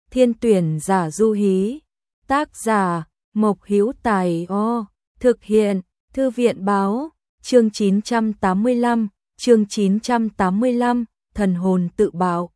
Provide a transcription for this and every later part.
Thiên tuyển giả du hí. Tác giả Mộc Hữu Tài. Thực hiện Thư viện báo. Chương 985, chương 985, thần hồn tự bạo.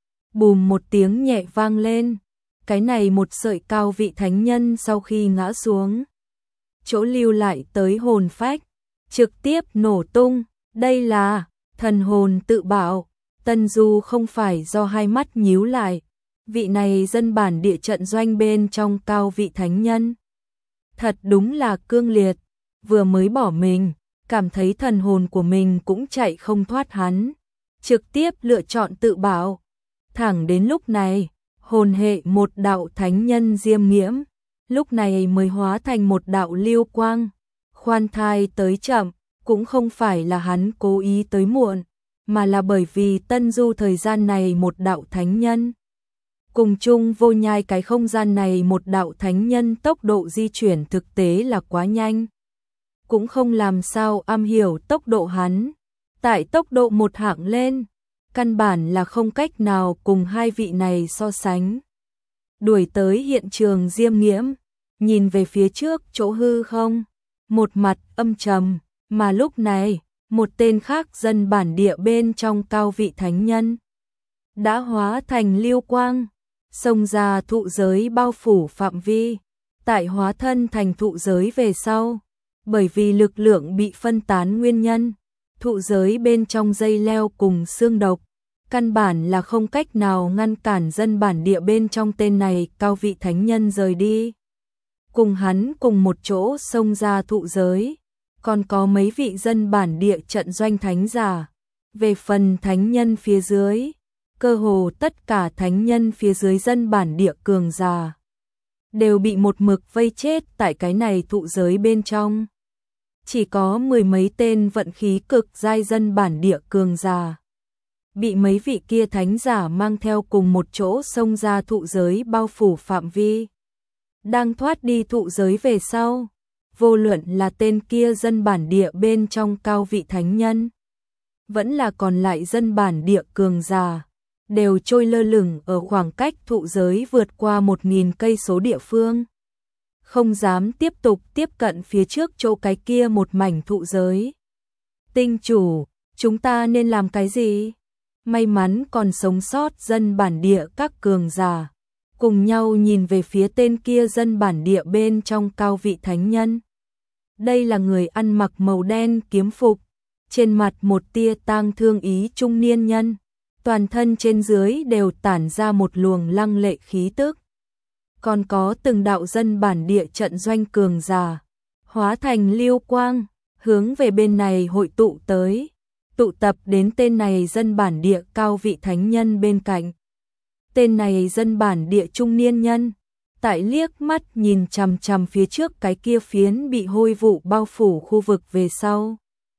Bùm một tiếng nhẹ vang lên. Cái này một sợi cao vị thánh nhân sau khi ngã xuống, chỗ lưu lại tới hồn phách, trực tiếp nổ tung. Đây là thần hồn tự bạo. Tân Du không phải do hai mắt nhíu lại. Vị này dân bản địa trận doanh bên trong cao vị thánh nhân. Thật đúng là cương liệt, vừa mới bỏ mình, cảm thấy thần hồn của mình cũng chạy không thoát hắn, trực tiếp lựa chọn tự bạo. Thẳng đến lúc này, hồn hệ một đạo thánh nhân diêm nghiễm, lúc này mới hóa thành một đạo lưu quang. Khoan thai tới chậm, cũng không phải là hắn cố ý tới muộn, mà là bởi vì Tân Du thời gian này một đạo thánh nhân. Cùng chung vô nhai cái không gian này một đạo thánh nhân tốc độ di chuyển thực tế là quá nhanh. Cũng không làm sao am hiểu tốc độ hắn. Tại tốc độ một hạng lên, căn bản là không cách nào cùng hai vị này so sánh. Đuổi tới hiện trường diêm nghiễm, nhìn về phía trước chỗ hư không, một mặt âm trầm, mà lúc này, một tên khác dân bản địa bên trong cao vị thánh nhân đã hóa thành lưu quang, xông ra thụ giới bao phủ phạm vi. Tại hóa thân thành thụ giới về sau, bởi vì lực lượng bị phân tán nguyên nhân, thụ giới bên trong dây leo cùng xương độc, căn bản là không cách nào ngăn cản dân bản địa bên trong tên này cao vị thánh nhân rời đi. Cùng hắn cùng một chỗ xông ra thụ giới, còn có mấy vị dân bản địa trận doanh thánh giả. Về phần thánh nhân phía dưới, cơ hồ tất cả thánh nhân phía dưới dân bản địa cường giả đều bị một mực vây chết tại cái này thụ giới bên trong. Chỉ có mười mấy tên vận khí cực giai dân bản địa cường giả bị mấy vị kia thánh giả mang theo cùng một chỗ xông ra thụ giới bao phủ phạm vi. Đang thoát đi thụ giới về sau, vô luận là tên kia dân bản địa bên trong cao vị thánh nhân, vẫn là còn lại dân bản địa cường giả, đều trôi lơ lửng ở khoảng cách thụ giới vượt qua 1000 cây số địa phương. Không dám tiếp tục tiếp cận phía trước chỗ cái kia một mảnh thụ giới. Tinh chủ, chúng ta nên làm cái gì? May mắn còn sống sót dân bản địa các cường giả, cùng nhau nhìn về phía tên kia dân bản địa bên trong cao vị thánh nhân. Đây là người ăn mặc màu đen kiếm phục, trên mặt một tia tang thương ý trung niên nhân, toàn thân trên dưới đều tản ra một luồng lăng lệ khí tức. Còn có từng đạo dân bản địa trận doanh cường giả, hóa thành lưu quang, hướng về bên này hội tụ tới, tụ tập đến tên này dân bản địa cao vị thánh nhân bên cạnh. Tên này dân bản địa trung niên nhân, tại liếc mắt nhìn chằm chằm phía trước cái kia phiến bị hôi vụ bao phủ khu vực về sau.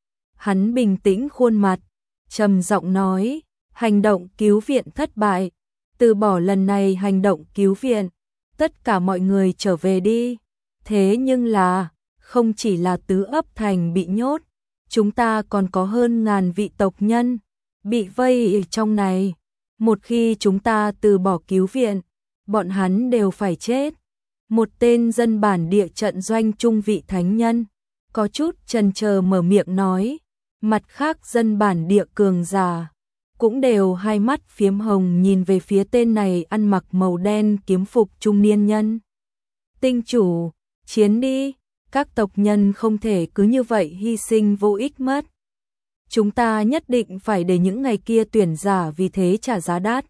Hắn bình tĩnh khuôn mặt, trầm giọng nói, hành động cứu viện thất bại, từ bỏ lần này hành động cứu viện, tất cả mọi người trở về đi. Thế nhưng là, không chỉ là tứ ấp thành bị nhốt, chúng ta còn có hơn 1000 vị tộc nhân bị vây ở trong này. Một khi chúng ta từ bỏ cứu viện, bọn hắn đều phải chết. Một tên dân bản địa trận doanh trung vị thánh nhân có chút chần chờ mở miệng nói. Mặt khác dân bản địa cường giả cũng đều hai mắt phiếm hồng nhìn về phía tên này ăn mặc màu đen kiếm phục trung niên nhân. Tinh chủ, chiến đi, các tộc nhân không thể cứ như vậy hy sinh vô ích mất. Chúng ta nhất định phải để những ngày kia tuyển giả vì thế trả giá đắt.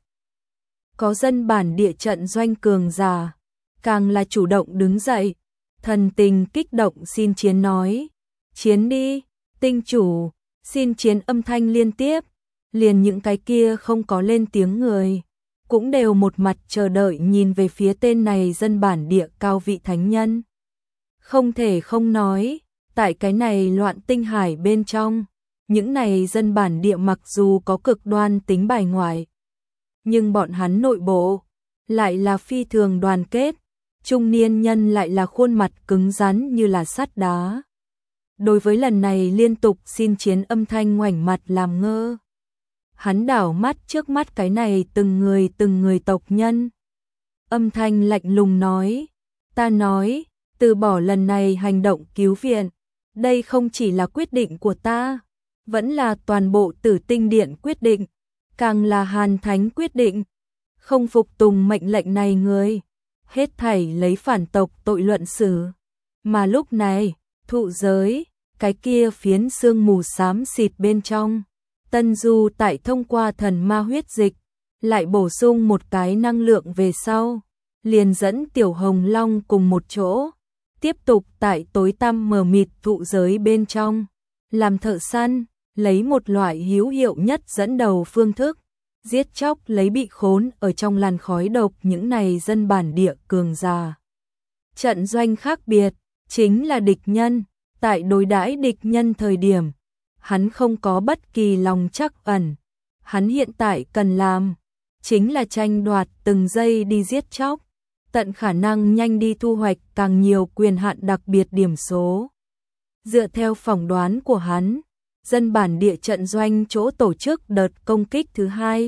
Có dân bản địa trận doanh cường giả, càng là chủ động đứng dậy, thần tình kích động xin chiến nói. Chiến đi, tinh chủ, xin chiến âm thanh liên tiếp, liền những cái kia không có lên tiếng người, cũng đều một mặt chờ đợi nhìn về phía tên này dân bản địa cao vị thánh nhân. Không thể không nói, tại cái này loạn tinh hải bên trong, những này dân bản địa mặc dù có cực đoan tính bài ngoại, nhưng bọn hắn nội bộ lại là phi thường đoàn kết, trung niên nhân lại là khuôn mặt cứng rắn như là sắt đá. Đối với lần này liên tục xin chiến âm thanh ngoảnh mặt làm ngơ. Hắn đảo mắt trước mắt cái này từng người tộc nhân. âm thanh lạnh lùng nói, ta nói, từ bỏ lần này hành động cứu viện, đây không chỉ là quyết định của ta, vẫn là toàn bộ Tử Tinh Điện quyết định, càng là Hàn Thánh quyết định, không phục tùng mệnh lệnh này người, hết thảy lấy phản tộc tội luận xử. Mà lúc này, thụ giới, cái kia phiến sương mù xám xịt bên trong, Tân Du tại thông qua thần ma huyết dịch, lại bổ sung một cái năng lượng về sau, liền dẫn Tiểu Hồng Long cùng một chỗ, tiếp tục tại tối tăm mờ mịt thụ giới bên trong, làm thợ săn, lấy một loại hữu hiệu nhất dẫn đầu phương thức, giết chóc lấy bị khốn ở trong làn khói độc những này dân bản địa cường giả. Trận doanh khác biệt, chính là địch nhân, tại đối đãi địch nhân thời điểm, hắn không có bất kỳ lòng trắc ẩn, hắn hiện tại cần làm, chính là tranh đoạt từng giây đi giết chóc, tận khả năng nhanh đi thu hoạch càng nhiều quyền hạn đặc biệt điểm số. Dựa theo phỏng đoán của hắn, dân bản địa trận doanh chỗ tổ chức đợt công kích thứ hai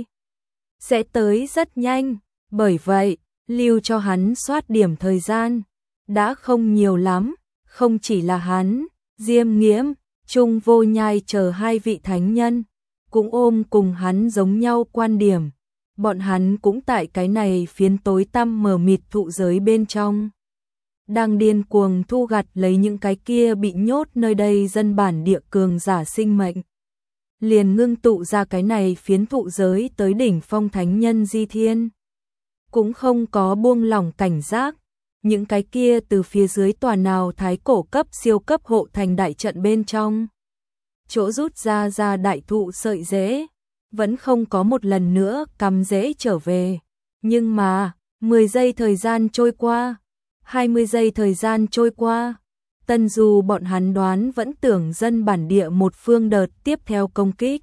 sẽ tới rất nhanh, bởi vậy, lưu cho hắn soát điểm thời gian, đã không nhiều lắm, không chỉ là hắn, Diêm Nghiễm, Trung Vô Nhai chờ hai vị thánh nhân, cũng ôm cùng hắn giống nhau quan điểm, bọn hắn cũng tại cái này phiến tối tăm mờ mịt thụ giới bên trong. Đang điên cuồng thu gặt lấy những cái kia bị nhốt nơi đây dân bản địa cường giả sinh mệnh. Liền ngưng tụ ra cái này phiến thụ giới tới đỉnh phong thánh nhân Di Thiên. Cũng không có buông lỏng cảnh giác, những cái kia từ phía dưới tòa nào thái cổ cấp siêu cấp hộ thành đại trận bên trong. Chỗ rút ra đại thụ sợi rễ, vẫn không có một lần nữa cắm rễ trở về. Nhưng mà, 10 giây thời gian trôi qua, 20 giây thời gian trôi qua, Tân Du bọn hắn đoán vẫn tưởng dân bản địa một phương đợt tiếp theo công kích.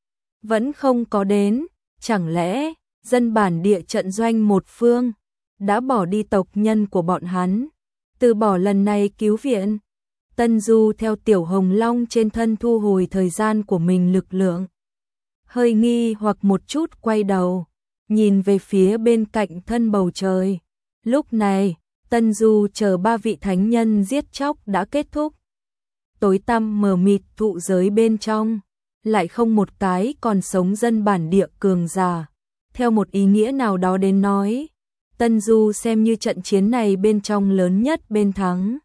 Vẫn không có đến, chẳng lẽ dân bản địa trận doanh một phương đã bỏ đi tộc nhân của bọn hắn, từ bỏ lần này cứu viện. Tân Du theo Tiểu Hồng Long trên thân thu hồi thời gian của mình lực lượng. Hơi nghi hoặc một chút quay đầu, nhìn về phía bên cạnh thân bầu trời. Lúc này, Tân Du chờ ba vị thánh nhân giết chóc đã kết thúc. Tối tăm mờ mịt thụ giới bên trong, lại không một cái còn sống dân bản địa cường giả. Theo một ý nghĩa nào đó đến nói, Tân Du xem như trận chiến này bên trong lớn nhất bên thắng.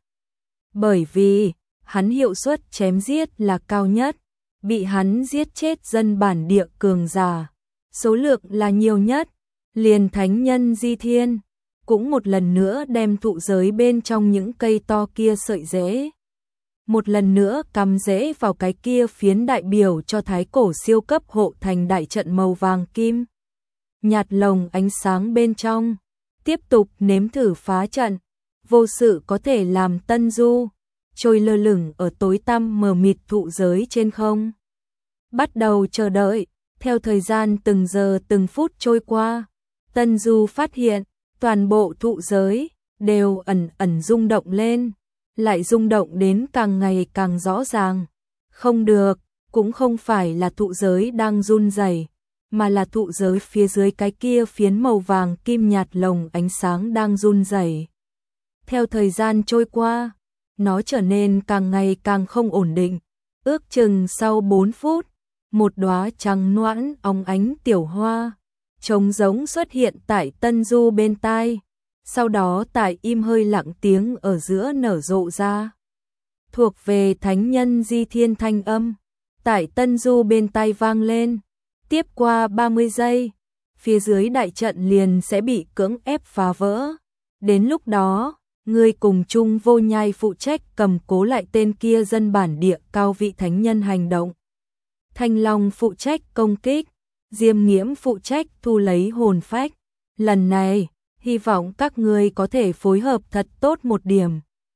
Bởi vì, hắn hiệu suất chém giết là cao nhất, bị hắn giết chết dân bản địa cường giả, số lượng là nhiều nhất, liền thánh nhân Di Thiên, cũng một lần nữa đem thụ giới bên trong những cây to kia sợi rễ. Một lần nữa cắm rễ vào cái kia phiến đại biểu cho thái cổ siêu cấp hộ thành đại trận màu vàng kim. Nhạt lồng ánh sáng bên trong, tiếp tục nếm thử phá trận, vô sự có thể làm Tân Du trôi lơ lửng ở tối tăm mờ mịt thụ giới trên không. Bắt đầu chờ đợi, theo thời gian từng giờ từng phút trôi qua, Tân Du phát hiện, toàn bộ thụ giới đều ẩn ẩn rung động lên, lại rung động đến càng ngày càng rõ ràng. Không được, cũng không phải là thụ giới đang run rẩy, mà là thụ giới phía dưới cái kia phiến màu vàng kim nhạt lồng ánh sáng đang run rẩy. Theo thời gian trôi qua, nó trở nên càng ngày càng không ổn định. Ước chừng sau 4 phút, một đóa trắng noãn óng ánh tiểu hoa trống giống xuất hiện tại Tân Du bên tai, sau đó tại im hơi lặng tiếng ở giữa nở rộ ra. Thuộc về thánh nhân Di Thiên thanh âm, tại Tân Du bên tai vang lên, tiếp qua 30 giây, phía dưới đại trận liền sẽ bị cưỡng ép phá vỡ. Đến lúc đó, ngươi cùng Trung Vô Nhai phụ trách cầm cố lại tên kia dân bản địa cao vị thánh nhân hành động. Thanh Long phụ trách công kích, Diêm Nghiễm phụ trách thu lấy hồn phách. Lần này, hy vọng các ngươi có thể phối hợp thật tốt một điểm.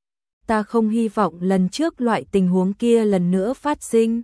Ta không hy vọng lần trước loại tình huống kia lần nữa phát sinh.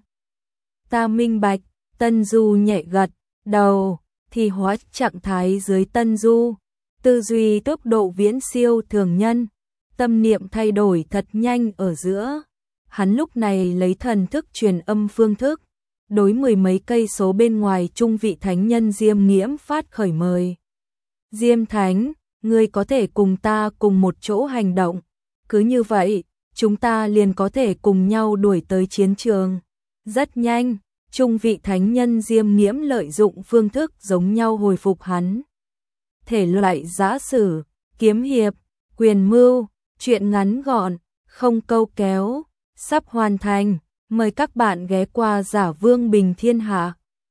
Ta minh bạch, Tân Du nhẹ gật đầu, thì hóa trạng thái dưới Tân Du. Tư duy tốc độ viễn siêu thường nhân, tâm niệm thay đổi thật nhanh ở giữa. Hắn lúc này lấy thần thức truyền âm phương thức, đối 10 mấy cây số bên ngoài trung vị thánh nhân Diêm Nghiễm phát khởi mời. Diêm Thánh, ngươi có thể cùng ta cùng một chỗ hành động. Cứ như vậy, chúng ta liền có thể cùng nhau đuổi tới chiến trường. Rất nhanh, trung vị thánh nhân Diêm Nghiễm lợi dụng phương thức giống nhau hồi phục hắn. Thể loại giã sử, kiếm hiệp, quyền mưu, truyện ngắn gọn, không câu kéo, sắp hoàn thành. Mời các bạn ghé qua Giả Vương Bình Thiên Hạ.